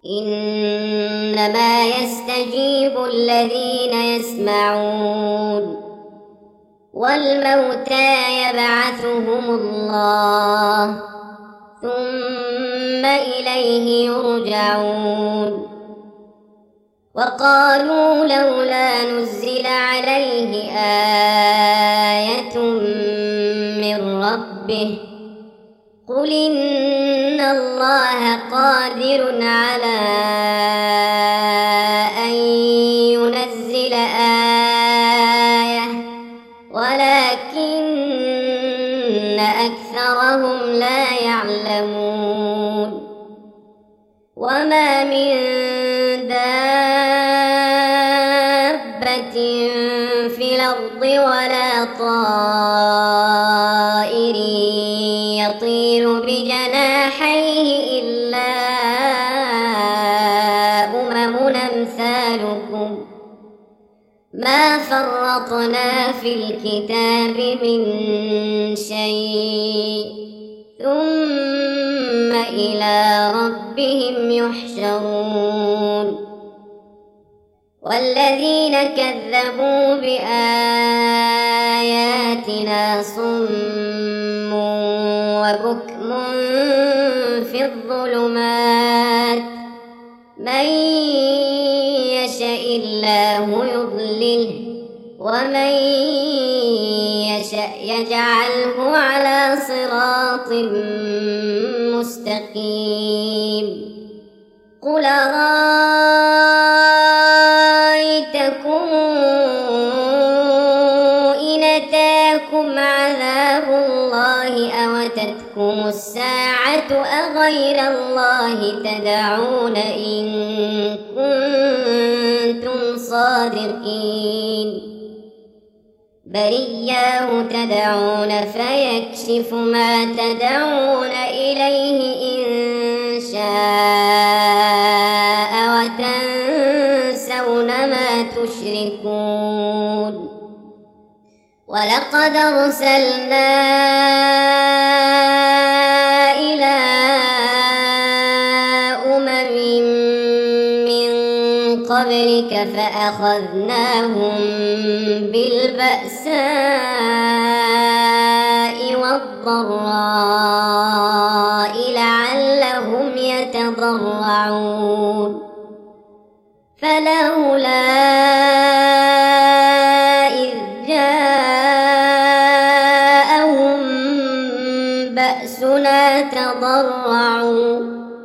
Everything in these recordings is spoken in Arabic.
إنما يستجيب الذين يسمعون والموتى يبعثهم الله ثم إليه يرجعون وقالوا لولا نزل عليه آية من ربه قل إن الله قادر على أن ينزل آية ولكن أكثرهم لا يعلمون وما من دابة في الأرض ولا طائر يطير بجناحيه إلا أمثالكم ما فرطنا في الكتاب من شيء ثم إلى ربهم يحشرون والذين كذبوا بآياتنا صم وبكم في الظلمات من يشاء الله يضلله ومن يشاء يجعله على صراط مستقيم قل أرأيتكم إن أتاكم عذاب الله أو أتتكم الساعة أغير الله تدعون إن كنتم صادقين بل إياه تدعون فيكشف ما تدعون إليه إن شاء وتنسون ما تشركون ولقد أرسلنا إلى أمم من قبلك فأخذناهم بالبأساء والضراء لعلهم يتضرعون فلولا إذ جاءهم بأسنا تضرعوا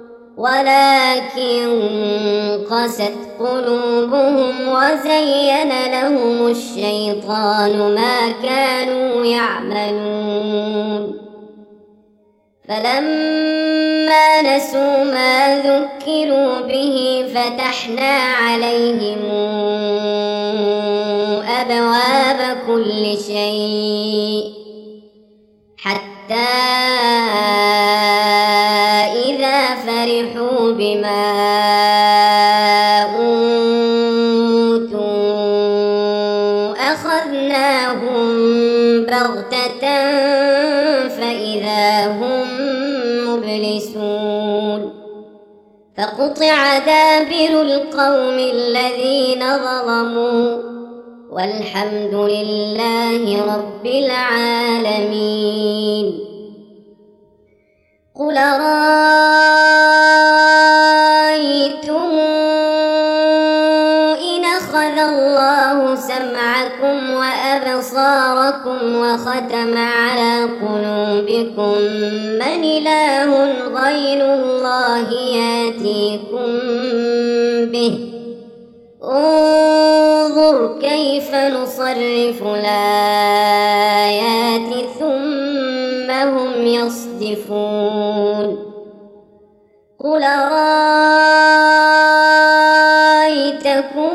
ولكن قست قلوبهم وزين لهم الشيطان ما كانوا يعملون فلما نسوا ما ذكروا به فتحنا عليهم أبواب كل شيء حتى إذا فرحوا بما أوتوا أخذناهم بغتة فإذا هم مبلسون فقطع دابر القوم الذين ظلموا والحمد لله رب العالمين قل أرأيتم إن أخذ الله سمعكم وأبصاركم وختم على قلوبكم من إله غير الله يأتيكم به انظر كيف نصرف الآيات ثم هم يصدفون قل أرأيتكم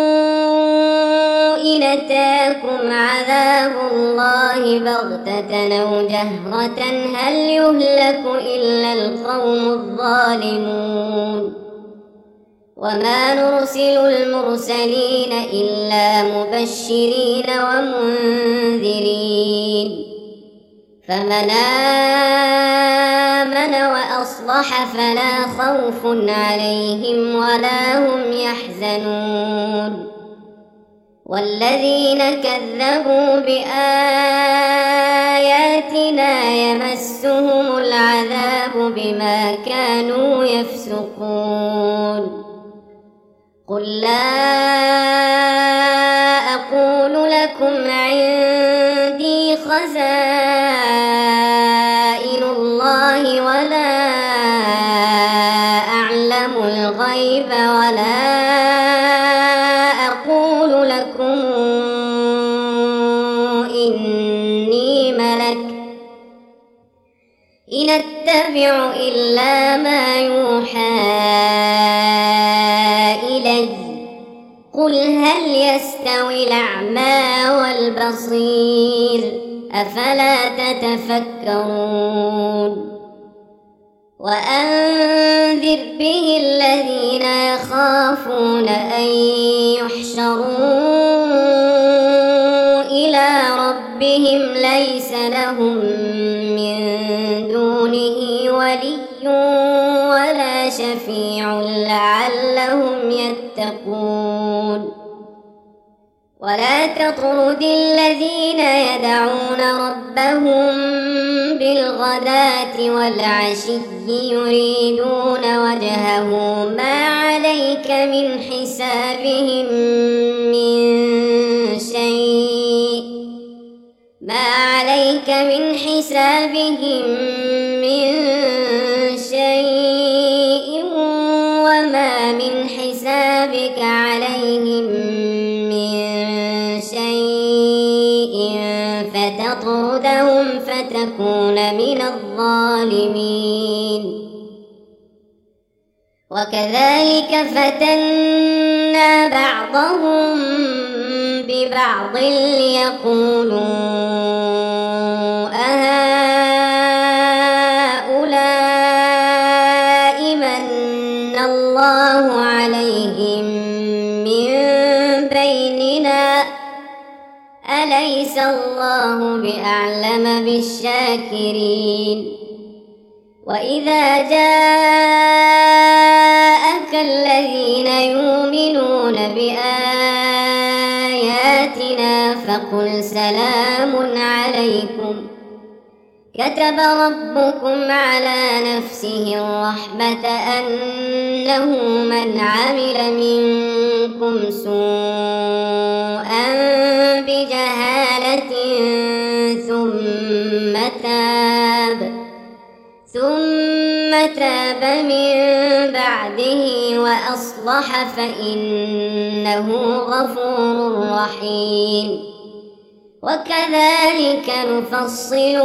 إن أتاكم عذاب الله بغتة أو جهرة هل يهلك إلا القوم الظالمون وما نرسل المرسلين إلا مبشرين ومنذرين فمن آمن آمن وأصلح فلا خوف عليهم ولا هم يحزنون والذين كذبوا بآياتنا يمسهم العذاب بما كانوا يفسقون قل لا أقول لكم عندي خزائن الله ولا أعلم الغيب ولا أقول لكم إني ملك إن أتبع إلا ما يوحى إلي قل هل يستوي الأعمى والبصير أفلا تتفكرون وأنذر به الذين يخافون أن يحشروا إلى ربهم ليس لهم من دونه ولي ولا شفيع لعلهم يتقون ولا تطرد الذين يدعون ربهم بالغداة والعشي يريدون وجهه ما عليك من حسابهم من شيء وما من حسابك عليهم من شيء فتطردهم فتكون من الظالمين وكذلك فتنا بعضهم ببعض ليقولوا أهؤلاء من الله عليهم من بيننا أليس الله بأعلم بالشاكرين وإذا جاءك الذين يؤمنون بآياتنا فقل سلام عليكم كتب ربكم على نفسه الرحمة أنه من عمل منكم سوءا بجهالة ثم تاب من بعده وأصلح فإنه غفور رحيم وكذلك نفصل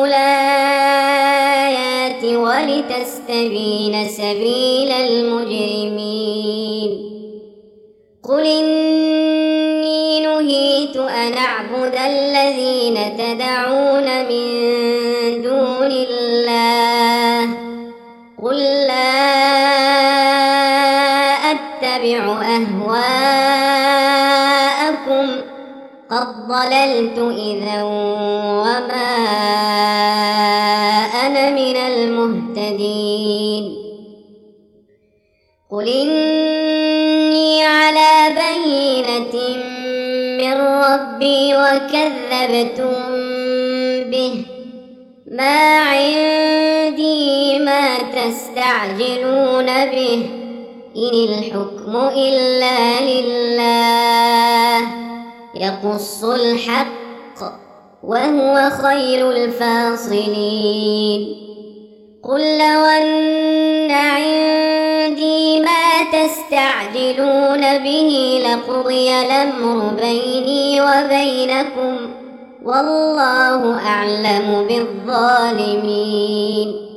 الآيات ولتستبين سبيل المجرمين قل إني نهيت أن أعبد الذين تدعون من دون الله قل لا أتبع أهواءكم قد ضللت إذا وما أنا من المهتدين قل إني على بينة من ربي وكذبتم به ما عندي ما تستعجلون به إن الحكم إلا لله يقص الحق وهو خير الفاصلين قل لو أن عندي ما تستعجلون به لقضي الأمر بيني وبينكم والله أعلم بالظالمين